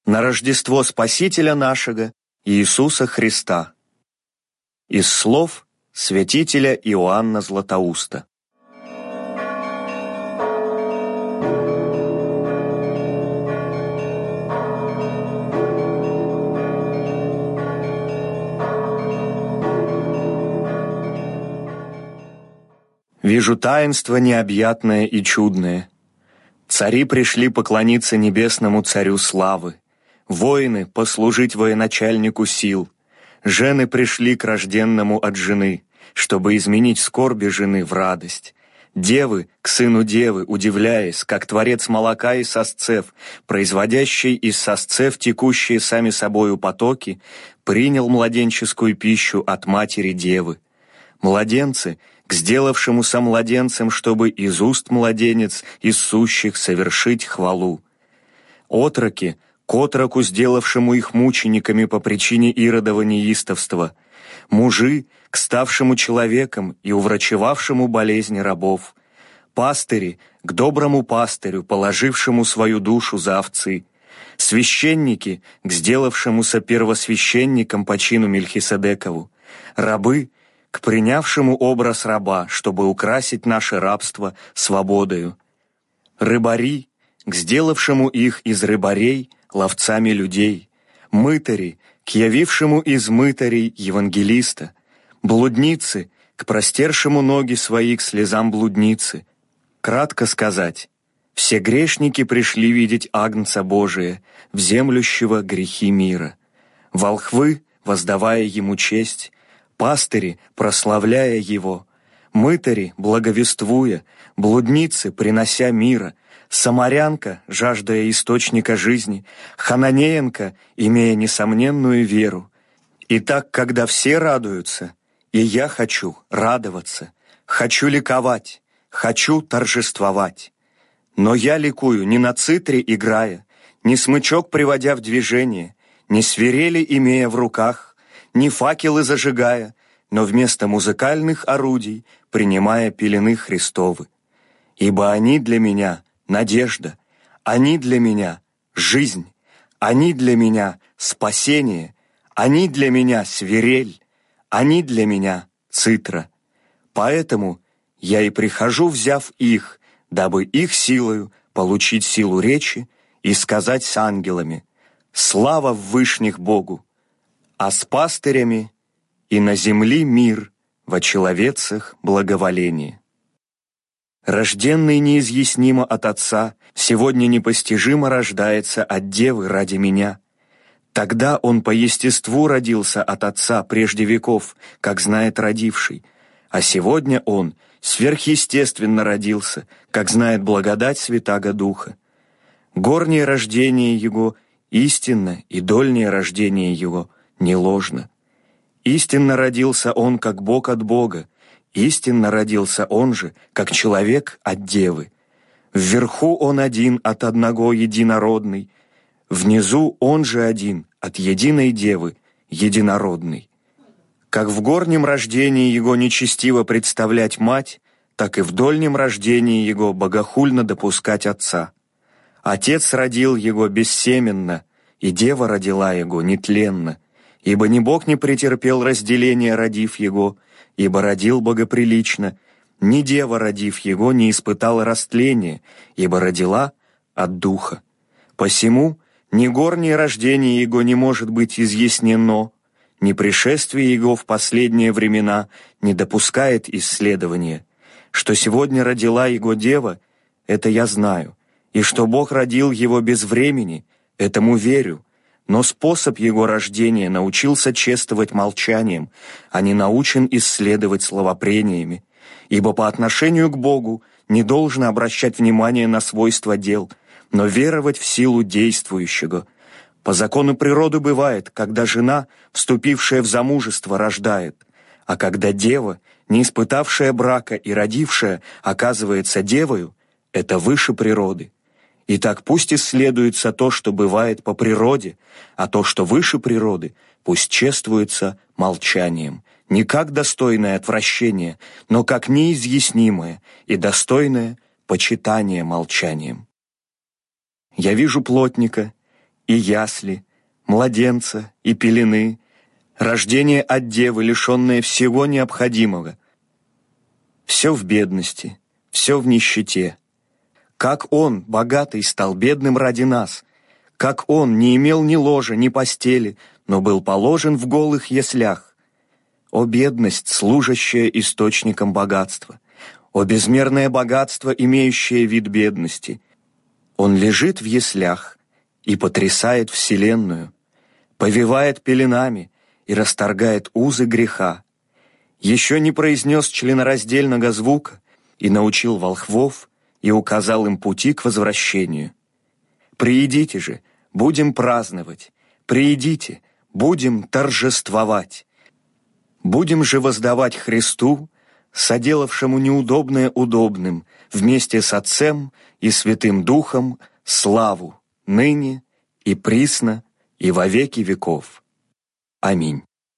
на Рождество Спасителя нашего, Иисуса Христа. Из слов святителя Иоанна Златоуста. Вижу таинство необъятное и чудное. Цари пришли поклониться небесному царю славы, воины послужить военачальнику сил, жены пришли к рожденному от жены, чтобы изменить скорби жены в радость, девы к сыну девы, удивляясь, как творец молока и сосцев, производящий из сосцев текущие сами собою потоки, принял младенческую пищу от матери девы. Младенцы к сделавшемуся младенцем, чтобы из уст младенец из сущих совершить хвалу. Отроки к отроку, сделавшему их мучениками по причине Иродова неистовства. Мужи к ставшему человеком и уврачевавшему болезни рабов. Пастыри к доброму пастырю, положившему свою душу за овцы. Священники к сделавшемуся первосвященником по чину Мельхиседекову. Рабы к принявшему образ раба, чтобы украсить наше рабство свободою. Рыбари к сделавшему их из рыбарей ловцами людей. Мытари к явившему из мытарей евангелиста. Блудницы к простершему ноги свои к слезам блудницы. Кратко сказать, все грешники пришли видеть Агнца Божия, вземлющего грехи мира. Волхвы, воздавая ему честь, пастыри, прославляя его, мытари, благовествуя, блудницы, принося мира, самарянка, жаждая источника жизни, хананеенка, имея несомненную веру. Итак, когда все радуются, и я хочу радоваться, хочу ликовать, хочу торжествовать. Но я ликую не на цитре играя, не смычок приводя в движение, не свирели имея в руках, не факелы зажигая, но вместо музыкальных орудий принимая пелены Христовы. Ибо они для меня надежда, они для меня жизнь, они для меня спасение, они для меня свирель, они для меня цитра. Поэтому я и прихожу, взяв их, дабы их силою получить силу речи и сказать с ангелами: «Слава в вышних Богу!» А с пастырями и на земли мир, во человецах благоволение. Рожденный неизъяснимо от Отца, сегодня непостижимо рождается от Девы ради меня. Тогда Он по естеству родился от Отца прежде веков, как знает родивший, а сегодня Он сверхъестественно родился, как знает благодать Святаго Духа. Горнее рождение Его истинно, и дольнее рождение Его не ложно. Истинно родился Он, как Бог от Бога, истинно родился Он же, как человек от Девы. Вверху Он один от одного единородный, внизу Он же один от единой Девы, единородный. Как в горнем рождении Его нечестиво представлять мать, так и в дольнем рождении Его богохульно допускать Отца. Отец родил Его бессеменно, и Дева родила Его нетленно, ибо ни Бог не претерпел разделения, родив Его, ибо родил богоприлично, ни Дева, родив Его, не испытала растления, ибо родила от Духа. Посему ни горнее рождение Его не может быть изъяснено, ни пришествие Его в последние времена не допускает исследования. Что сегодня родила Его Дева, это я знаю, и что Бог родил Его без времени, этому верю, но способ Его рождения научился чествовать молчанием, а не научен исследовать словопрениями, ибо по отношению к Богу не должно обращать внимание на свойства дел, но веровать в силу действующего. По закону природы бывает, когда жена, вступившая в замужество, рождает, а когда дева, не испытавшая брака и родившая, оказывается девою, это выше природы. Итак, пусть исследуется то, что бывает по природе, а то, что выше природы, пусть чествуется молчанием, не как достойное отвращение, но как неизъяснимое и достойное почитание молчанием. Я вижу плотника, и ясли, младенца и пелены, рождение от девы, лишенное всего необходимого. Все в бедности, все в нищете. Как Он, богатый, стал бедным ради нас, как Он не имел ни ложа, ни постели, но был положен в голых яслях. О бедность, служащая источником богатства! О безмерное богатство, имеющее вид бедности! Он лежит в яслях и потрясает вселенную, повивает пеленами и расторгает узы греха. Еще не произнес членораздельного звука и научил волхвов и указал им пути к возвращению. Приидите же, будем праздновать, приидите, будем торжествовать. Будем же воздавать Христу, соделавшему неудобное удобным, вместе с Отцем и Святым Духом, славу, ныне и присно, и во веки веков. Аминь.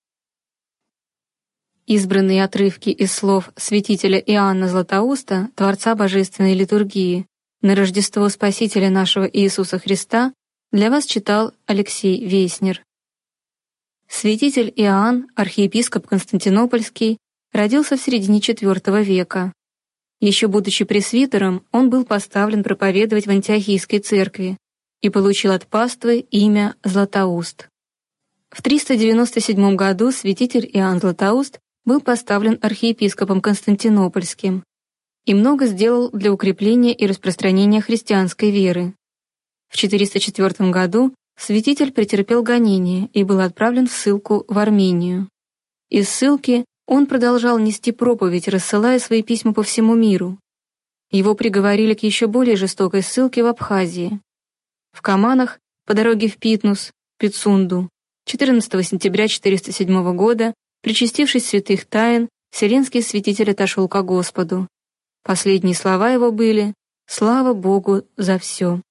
Избранные отрывки из слов святителя Иоанна Златоуста, Творца Божественной Литургии, на Рождество Спасителя нашего Иисуса Христа для вас читал Алексей Веснер. Святитель Иоанн, архиепископ Константинопольский, родился в середине IV века. Еще будучи пресвитером, он был поставлен проповедовать в Антиохийской церкви и получил от паствы имя Златоуст. В 397 году святитель Иоанн Златоуст был поставлен архиепископом Константинопольским и много сделал для укрепления и распространения христианской веры. В 404 году святитель претерпел гонение и был отправлен в ссылку в Армению. Из ссылки он продолжал нести проповедь, рассылая свои письма по всему миру. Его приговорили к еще более жестокой ссылке в Абхазии. В Каманах, по дороге в Питнус, Пицунду, 14 сентября 407 года, причастившись святых тайн, вселенский святитель отошел ко Господу. Последние слова его были «Слава Богу за все».